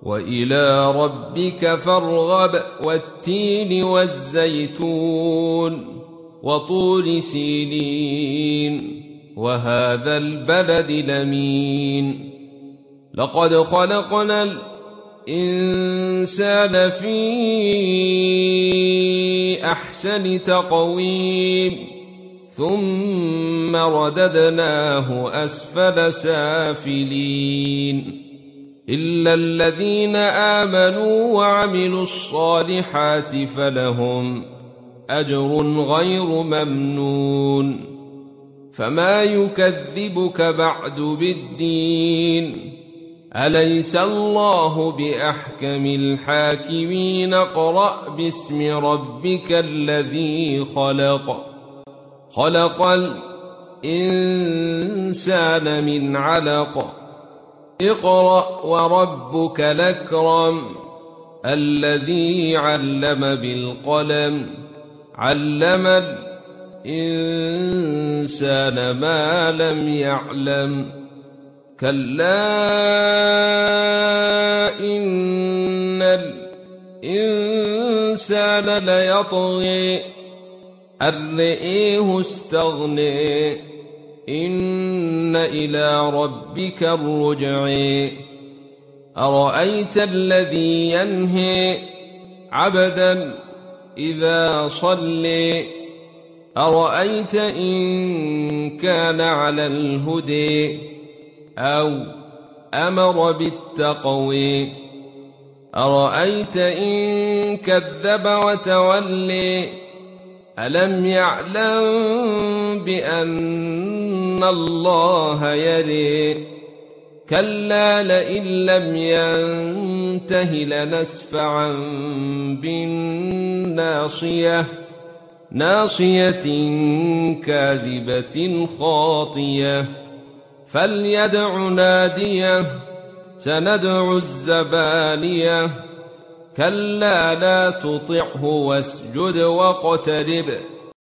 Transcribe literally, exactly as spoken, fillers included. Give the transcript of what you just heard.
وإلى ربك فارغب والتين والزيتون وطور سينين وهذا البلد الأمين لقد خلقنا الإنسان في أحسن تقويم ثم رددناه أسفل سافلين إلا الذين آمنوا وعملوا الصالحات فلهم أجر غير ممنون فما يكذبك بعد بالدين أليس الله بأحكم الحاكمين اقرأ باسم ربك الذي خلق خلق الإنسان من علق اقرأ وربك الأكرم الذي علم بالقلم علم الإنسان ما لم يعلم كلا إن الإنسان ليطغي أن رآه استغنى إن إلى ربك الرجع أرأيت الذي ينهي عبدا إذا صلى أرأيت إن كان على الهدى أو أمر بالتقوى أرأيت إن كذب وتولى ألم يعلم بأن الله يرى كلا لئن لم ينته لنسفعا بالناصية ناصية كاذبة خاطية فليدع ناديه سندع الزبانية كلا لا تطعه واسجد واقترب